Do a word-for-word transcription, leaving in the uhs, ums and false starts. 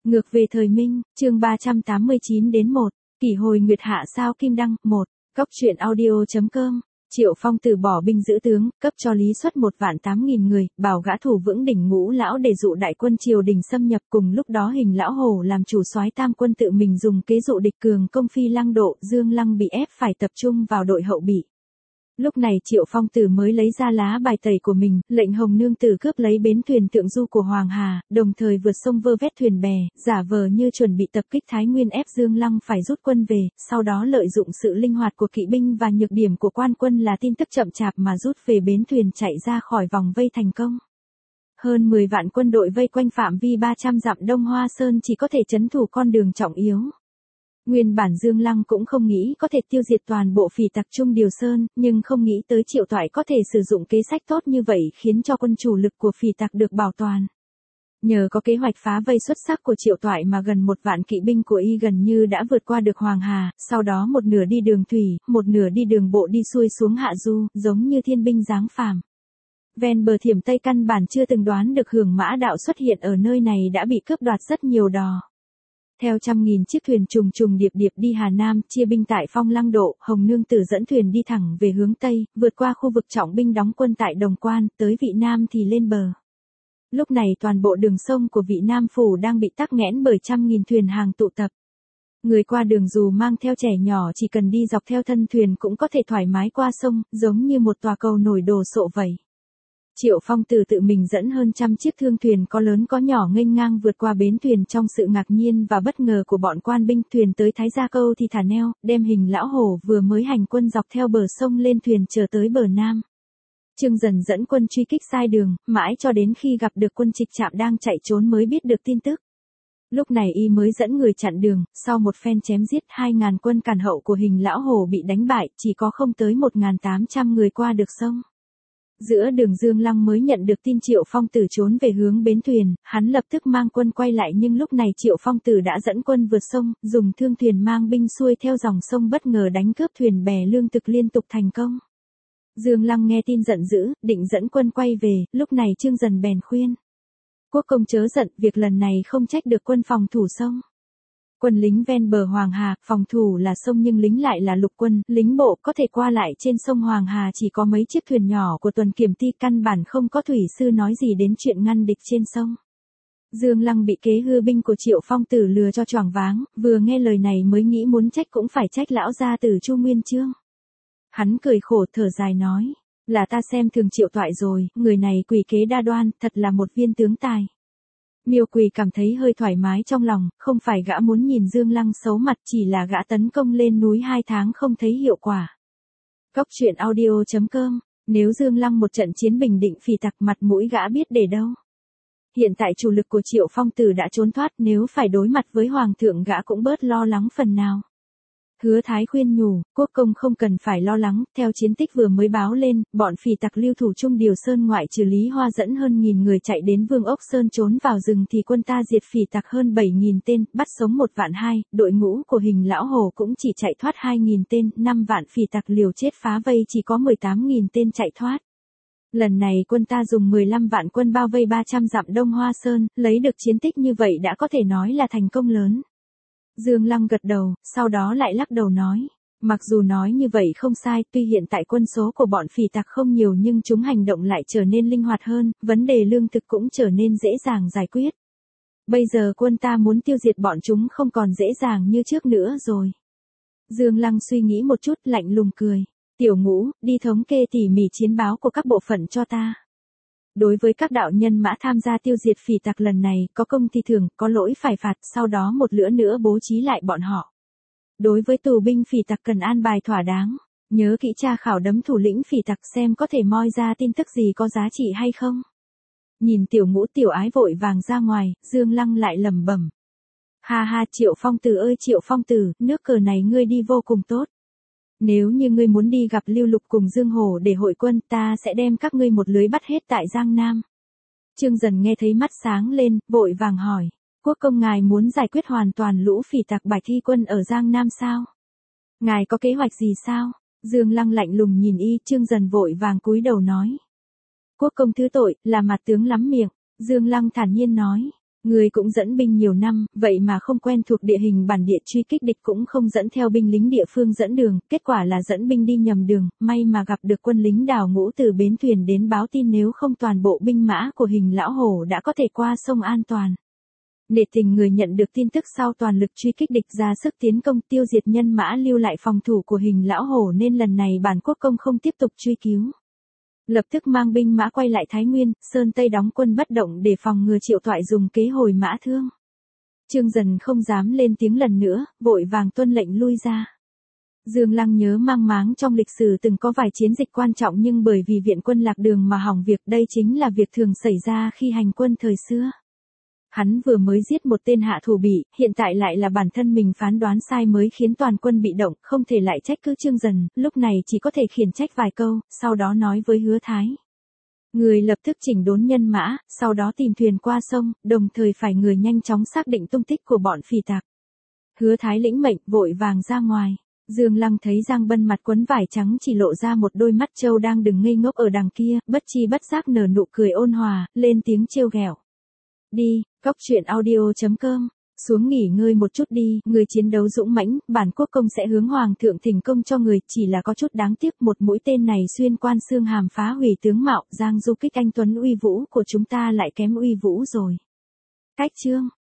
Ngược về thời Minh, chương ba trăm tám mươi chín đến một, kỷ hồi nguyệt hạ sao kim đăng, một, cóc truyện audio.com. Triệu Phong từ bỏ binh giữ tướng, cấp cho Lý Xuất một vạn tám nghìn người, bảo gã thủ vững đỉnh Ngũ Lão để dụ đại quân triều đình xâm nhập. Cùng lúc đó Hình Lão Hổ làm chủ soái tam quân tự mình dùng kế dụ địch cường công Phi Lăng Độ, Dương Lăng bị ép phải tập trung vào đội hậu bị. Lúc này Triệu Phong Tử mới lấy ra lá bài tẩy của mình, lệnh Hồng Nương Tử cướp lấy bến thuyền Tượng Du của Hoàng Hà, đồng thời vượt sông vơ vét thuyền bè, giả vờ như chuẩn bị tập kích Thái Nguyên ép Dương Lăng phải rút quân về, sau đó lợi dụng sự linh hoạt của kỵ binh và nhược điểm của quan quân là tin tức chậm chạp mà rút về bến thuyền chạy ra khỏi vòng vây thành công. Hơn mười vạn quân đội vây quanh phạm vi ba trăm dặm Đông Hoa Sơn chỉ có thể trấn thủ con đường trọng yếu. Nguyên bản Dương Lăng cũng không nghĩ có thể tiêu diệt toàn bộ phỉ tặc Trung Điều Sơn, nhưng không nghĩ tới Triệu Toại có thể sử dụng kế sách tốt như vậy khiến cho quân chủ lực của phỉ tặc được bảo toàn. Nhờ có kế hoạch phá vây xuất sắc của Triệu Toại mà gần một vạn kỵ binh của y gần như đã vượt qua được Hoàng Hà, sau đó một nửa đi đường thủy, một nửa đi đường bộ đi xuôi xuống Hạ Du, giống như thiên binh giáng phàm. Ven bờ Thiểm Tây căn bản chưa từng đoán được Hưởng Mã Đạo xuất hiện ở nơi này đã bị cướp đoạt rất nhiều đò. Theo trăm nghìn chiếc thuyền trùng trùng điệp điệp đi Hà Nam, chia binh tại Phong Lăng Độ, Hồng Nương Tử dẫn thuyền đi thẳng về hướng Tây, vượt qua khu vực trọng binh đóng quân tại Đồng Quan, tới Vị Nam thì lên bờ. Lúc này toàn bộ đường sông của Vị Nam Phủ đang bị tắc nghẽn bởi trăm nghìn thuyền hàng tụ tập. Người qua đường dù mang theo trẻ nhỏ chỉ cần đi dọc theo thân thuyền cũng có thể thoải mái qua sông, giống như một tòa cầu nổi đồ sộ vậy. Triệu Phong Tử tự mình dẫn hơn trăm chiếc thương thuyền có lớn có nhỏ nghênh ngang vượt qua bến thuyền trong sự ngạc nhiên và bất ngờ của bọn quan binh. Thuyền tới Thái Gia Câu thì thả neo, đem Hình Lão Hổ vừa mới hành quân dọc theo bờ sông lên thuyền chờ tới bờ Nam. Trương Dần dẫn quân truy kích sai đường, mãi cho đến khi gặp được quân Trịch Trạm đang chạy trốn mới biết được tin tức. Lúc này y mới dẫn người chặn đường, sau một phen chém giết hai ngàn quân càn hậu của Hình Lão Hổ bị đánh bại, chỉ có không tới một nghìn tám trăm người qua được sông. Giữa đường Dương Lăng mới nhận được tin Triệu Phong Tử trốn về hướng bến thuyền, hắn lập tức mang quân quay lại nhưng lúc này Triệu Phong Tử đã dẫn quân vượt sông, dùng thương thuyền mang binh xuôi theo dòng sông bất ngờ đánh cướp thuyền bè lương thực liên tục thành công. Dương Lăng nghe tin giận dữ, định dẫn quân quay về, lúc này Trương Dần bèn khuyên. Quốc công chớ giận, việc lần này không trách được quân phòng thủ sông. Quân lính ven bờ Hoàng Hà, phòng thủ là sông nhưng lính lại là lục quân, lính bộ có thể qua lại trên sông Hoàng Hà chỉ có mấy chiếc thuyền nhỏ của tuần kiểm ty, căn bản không có thủy sư nói gì đến chuyện ngăn địch trên sông. Dương Lăng bị kế hư binh của Triệu Phong Tử lừa cho choáng váng, vừa nghe lời này mới nghĩ muốn trách cũng phải trách lão gia tử Chu Nguyên Chương. Hắn cười khổ thở dài nói, là ta xem thường Triệu Toại rồi, người này quỷ kế đa đoan, thật là một viên tướng tài. Miêu Quỳ cảm thấy hơi thoải mái trong lòng, không phải gã muốn nhìn Dương Lăng xấu mặt, chỉ là gã tấn công lên núi hai tháng không thấy hiệu quả. Cóc truyện audio.com, nếu Dương Lăng một trận chiến bình định phỉ tặc mặt mũi gã biết để đâu. Hiện tại chủ lực của Triệu Phong Tử đã trốn thoát, nếu phải đối mặt với Hoàng thượng gã cũng bớt lo lắng phần nào. Hứa Thái khuyên nhủ, quốc công không cần phải lo lắng, theo chiến tích vừa mới báo lên, bọn phỉ tặc lưu thủ Trung Điều Sơn ngoại trừ Lý Hoa dẫn hơn nghìn người chạy đến Vương Ốc Sơn trốn vào rừng thì quân ta diệt phỉ tặc hơn bảy nghìn tên, bắt sống một vạn hai, đội ngũ của Hình Lão Hổ cũng chỉ chạy thoát hai nghìn tên, năm vạn phỉ tặc liều chết phá vây chỉ có mười tám nghìn tên chạy thoát. Lần này quân ta dùng mười lăm vạn quân bao vây ba trăm dặm Đông Hoa Sơn, lấy được chiến tích như vậy đã có thể nói là thành công lớn. Dương Lăng gật đầu, sau đó lại lắc đầu nói, mặc dù nói như vậy không sai, tuy hiện tại quân số của bọn phỉ tặc không nhiều nhưng chúng hành động lại trở nên linh hoạt hơn, vấn đề lương thực cũng trở nên dễ dàng giải quyết. Bây giờ quân ta muốn tiêu diệt bọn chúng không còn dễ dàng như trước nữa rồi. Dương Lăng suy nghĩ một chút lạnh lùng cười, Tiểu Ngũ, đi thống kê tỉ mỉ chiến báo của các bộ phận cho ta. Đối với các đạo nhân mã tham gia tiêu diệt phỉ tặc lần này, có công thì thưởng, có lỗi phải phạt, sau đó một lữa nữa bố trí lại bọn họ. Đối với tù binh phỉ tặc cần an bài thỏa đáng, nhớ kỹ tra khảo đấm thủ lĩnh phỉ tặc xem có thể moi ra tin tức gì có giá trị hay không. Nhìn Tiểu Ngũ tiểu ái vội vàng ra ngoài, Dương Lăng lại lẩm bẩm. Ha ha Triệu Phong Tử ơi Triệu Phong Tử, nước cờ này ngươi đi vô cùng tốt. Nếu như ngươi muốn đi gặp Lưu Lục cùng Dương Hổ để hội quân, ta sẽ đem các ngươi một lưới bắt hết tại Giang Nam. Trương Dần nghe thấy mắt sáng lên, vội vàng hỏi, quốc công ngài muốn giải quyết hoàn toàn lũ phỉ tặc Bạch Thi quân ở Giang Nam sao? Ngài có kế hoạch gì sao? Dương Lăng lạnh lùng nhìn y, Trương Dần vội vàng cúi đầu nói. Quốc công thứ tội, là mặt tướng lắm miệng, Dương Lăng thản nhiên nói, Người cũng dẫn binh nhiều năm, vậy mà không quen thuộc địa hình bản địa, truy kích địch cũng không dẫn theo binh lính địa phương dẫn đường, kết quả là dẫn binh đi nhầm đường, may mà gặp được quân lính đào ngũ từ bến thuyền đến báo tin, nếu không toàn bộ binh mã của Hình Lão Hổ đã có thể qua sông an toàn. Nể tình người nhận được tin tức sau toàn lực truy kích địch, ra sức tiến công tiêu diệt nhân mã lưu lại phòng thủ của Hình Lão Hổ, nên lần này bản quốc công không tiếp tục truy cứu. Lập tức mang binh mã quay lại Thái Nguyên, Sơn Tây đóng quân bất động để phòng ngừa Triệu Toại dùng kế hồi mã thương. Trương Dần không dám lên tiếng lần nữa, vội vàng tuân lệnh lui ra. Dương Lăng nhớ mang máng trong lịch sử từng có vài chiến dịch quan trọng nhưng bởi vì viện quân lạc đường mà hỏng việc, đây chính là việc thường xảy ra khi hành quân thời xưa. Hắn vừa mới giết một tên hạ thủ bị, hiện tại lại là bản thân mình phán đoán sai mới khiến toàn quân bị động, không thể lại trách cứ Trương Dần, lúc này chỉ có thể khiển trách vài câu, sau đó nói với Hứa Thái. Người lập tức chỉnh đốn nhân mã, sau đó tìm thuyền qua sông, đồng thời phải người nhanh chóng xác định tung tích của bọn phỉ tạc. Hứa Thái lĩnh mệnh, vội vàng ra ngoài. Dương Lăng thấy Giang Bân mặt quấn vải trắng chỉ lộ ra một đôi mắt trâu đang đứng ngây ngốc ở đằng kia, bất chi bất giác nở nụ cười ôn hòa, lên tiếng trêu ghẹo. Đi, cóc truyện audio chấm com, xuống nghỉ ngơi một chút đi, người chiến đấu dũng mãnh, bản quốc công sẽ hướng hoàng thượng thỉnh công cho người, chỉ là có chút đáng tiếc một mũi tên này xuyên quan xương hàm phá hủy tướng mạo, Giang Du Kích anh tuấn uy vũ của chúng ta lại kém uy vũ rồi. Cách chương